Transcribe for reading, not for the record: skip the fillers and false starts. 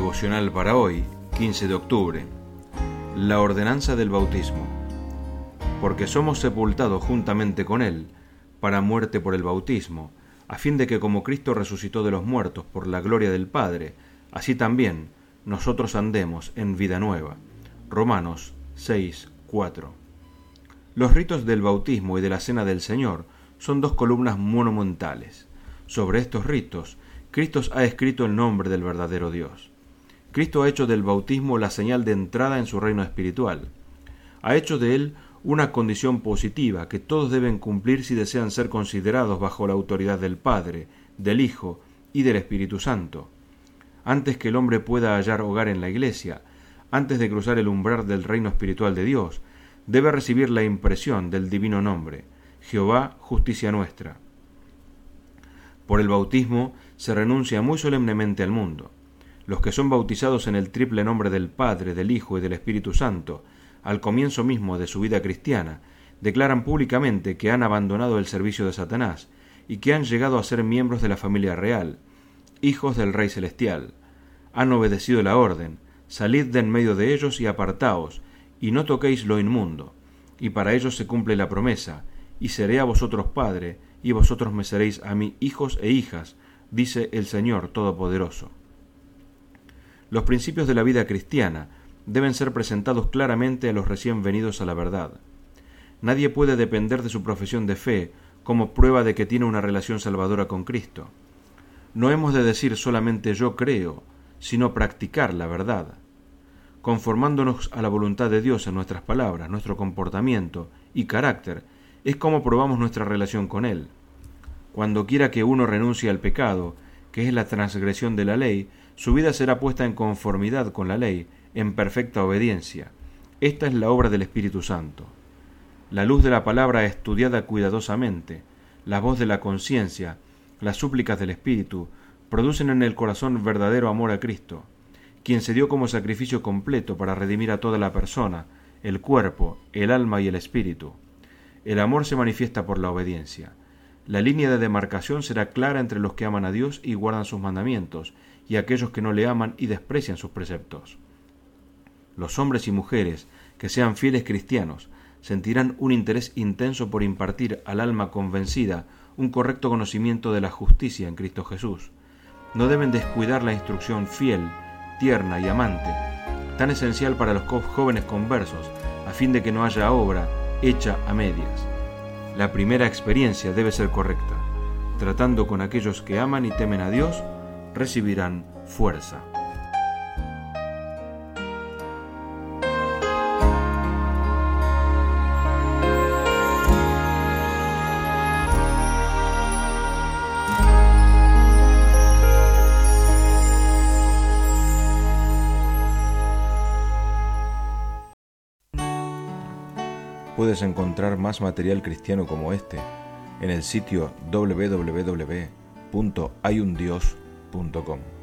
Devocional para hoy, 15 de octubre. La ordenanza del bautismo. Porque somos sepultados juntamente con Él, para muerte por el bautismo, a fin de que como Cristo resucitó de los muertos por la gloria del Padre, así también nosotros andemos en vida nueva. Romanos 6:4. Los ritos del bautismo y de la Cena del Señor son dos columnas monumentales. Sobre estos ritos, Cristo ha escrito el nombre del verdadero Dios. Cristo ha hecho del bautismo la señal de entrada en su reino espiritual. Ha hecho de él una condición positiva que todos deben cumplir si desean ser considerados bajo la autoridad del Padre, del Hijo y del Espíritu Santo. Antes que el hombre pueda hallar hogar en la Iglesia, antes de cruzar el umbral del reino espiritual de Dios, debe recibir la impresión del divino nombre, Jehová, justicia nuestra. Por el bautismo se renuncia muy solemnemente al mundo. Los que son bautizados en el triple nombre del Padre, del Hijo y del Espíritu Santo, al comienzo mismo de su vida cristiana, declaran públicamente que han abandonado el servicio de Satanás y que han llegado a ser miembros de la familia real, hijos del Rey Celestial. Han obedecido la orden: salid de en medio de ellos y apartaos, y no toquéis lo inmundo. Y para ellos se cumple la promesa: y seré a vosotros padre, y vosotros me seréis a mí hijos e hijas, dice el Señor Todopoderoso. Los principios de la vida cristiana deben ser presentados claramente a los recién venidos a la verdad. Nadie puede depender de su profesión de fe como prueba de que tiene una relación salvadora con Cristo. No hemos de decir solamente yo creo, sino practicar la verdad. Conformándonos a la voluntad de Dios en nuestras palabras, nuestro comportamiento y carácter, es como probamos nuestra relación con Él. Cuando quiera que uno renuncie al pecado, que es la transgresión de la ley, su vida será puesta en conformidad con la ley, en perfecta obediencia. Esta es la obra del Espíritu Santo. La luz de la palabra estudiada cuidadosamente, la voz de la conciencia, las súplicas del Espíritu, producen en el corazón verdadero amor a Cristo, quien se dio como sacrificio completo para redimir a toda la persona, el cuerpo, el alma y el espíritu. El amor se manifiesta por la obediencia. La línea de demarcación será clara entre los que aman a Dios y guardan sus mandamientos, y aquellos que no le aman y desprecian sus preceptos. Los hombres y mujeres que sean fieles cristianos sentirán un interés intenso por impartir al alma convencida un correcto conocimiento de la justicia en Cristo Jesús. No deben descuidar la instrucción fiel, tierna y amante, tan esencial para los jóvenes conversos, a fin de que no haya obra hecha a medias. La primera experiencia debe ser correcta. Tratando con aquellos que aman y temen a Dios, recibirán fuerza. Puedes encontrar más material cristiano como este en el sitio www.hayundios.com.